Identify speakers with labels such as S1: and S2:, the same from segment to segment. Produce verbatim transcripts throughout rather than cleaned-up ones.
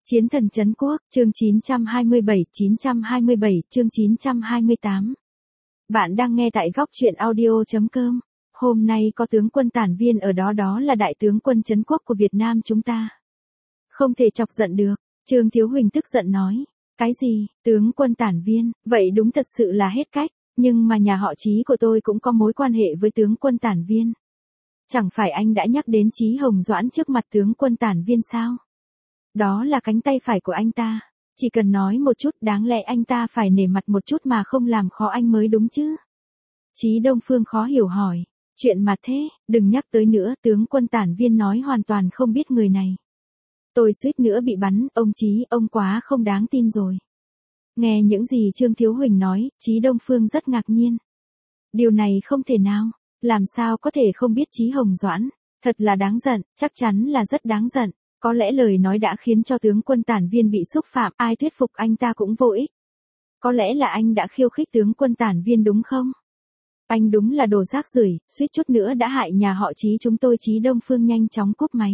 S1: Chiến thần trấn quốc, chương chín trăm hai mươi bảy, chín trăm hai mươi bảy, chương chín trăm hai mươi tám. Bạn đang nghe tại góc truyện audio chấm com. Hôm nay có tướng quân tản viên ở đó, đó là đại tướng quân trấn quốc của Việt Nam chúng ta. Không thể chọc giận được, Trương Thiếu Huỳnh tức giận nói. Cái gì, tướng quân tản viên, vậy đúng thật sự là hết cách, nhưng mà nhà họ Chí của tôi cũng có mối quan hệ với tướng quân tản viên. Chẳng phải anh đã nhắc đến Chí Hồng Doãn trước mặt tướng quân tản viên sao? Đó là cánh tay phải của anh ta, chỉ cần nói một chút đáng lẽ anh ta phải nể mặt một chút mà không làm khó anh mới đúng chứ. Chí Đông Phương khó hiểu hỏi, chuyện mà thế, đừng nhắc tới nữa, tướng quân tản viên nói hoàn toàn không biết người này. Tôi suýt nữa bị bắn, ông Chí, ông quá không đáng tin rồi. Nghe những gì Trương Thiếu Huỳnh nói, Chí Đông Phương rất ngạc nhiên. Điều này không thể nào, làm sao có thể không biết Chí Hồng Doãn, thật là đáng giận, chắc chắn là rất đáng giận. Có lẽ lời nói đã khiến cho tướng quân tản viên bị xúc phạm, ai thuyết phục anh ta cũng vô ích. Có lẽ là anh đã khiêu khích tướng quân tản viên đúng không? Anh đúng là đồ rác rưởi, suýt chút nữa đã hại nhà họ Chí chúng tôi. Chí Đông Phương nhanh chóng cúp máy.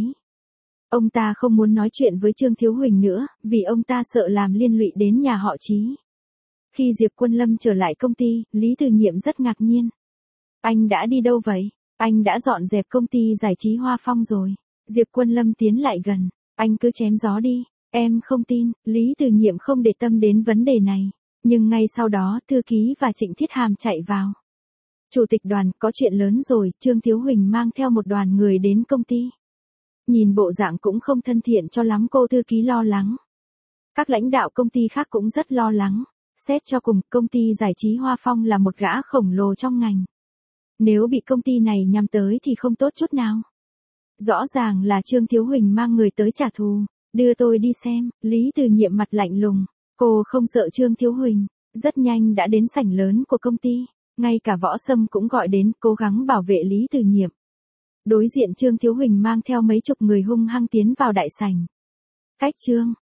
S1: Ông ta không muốn nói chuyện với Trương Thiếu Huỳnh nữa, vì ông ta sợ làm liên lụy đến nhà họ Chí. Khi Diệp Quân Lâm trở lại công ty, Lý Từ Nhiệm rất ngạc nhiên. Anh đã đi đâu vậy? Anh đã dọn dẹp công ty giải trí Hoa Phong rồi. Diệp Quân Lâm tiến lại gần, anh cứ chém gió đi, em không tin. Lý Từ Nhiệm không để tâm đến vấn đề này, nhưng ngay sau đó Thư Ký và Trịnh Thiết Hàm chạy vào. Chủ tịch đoàn, có chuyện lớn rồi. Trương Thiếu Huỳnh mang theo một đoàn người đến công ty. Nhìn bộ dạng cũng không thân thiện cho lắm, cô Thư Ký lo lắng. Các lãnh đạo công ty khác cũng rất lo lắng. Xét cho cùng, công ty giải trí Hoa Phong là một gã khổng lồ trong ngành. Nếu bị công ty này nhắm tới thì không tốt chút nào. Rõ ràng là Trương Thiếu Huỳnh mang người tới trả thù. Đưa tôi đi xem. Lý Từ Nhiệm mặt lạnh lùng. Cô không sợ Trương Thiếu Huỳnh. Rất nhanh đã đến sảnh lớn của công ty. Ngay cả Võ Sâm cũng gọi đến, cố gắng bảo vệ Lý Từ Nhiệm. Đối diện Trương Thiếu Huỳnh mang theo mấy chục người hung hăng tiến vào đại sảnh. Cách Trương,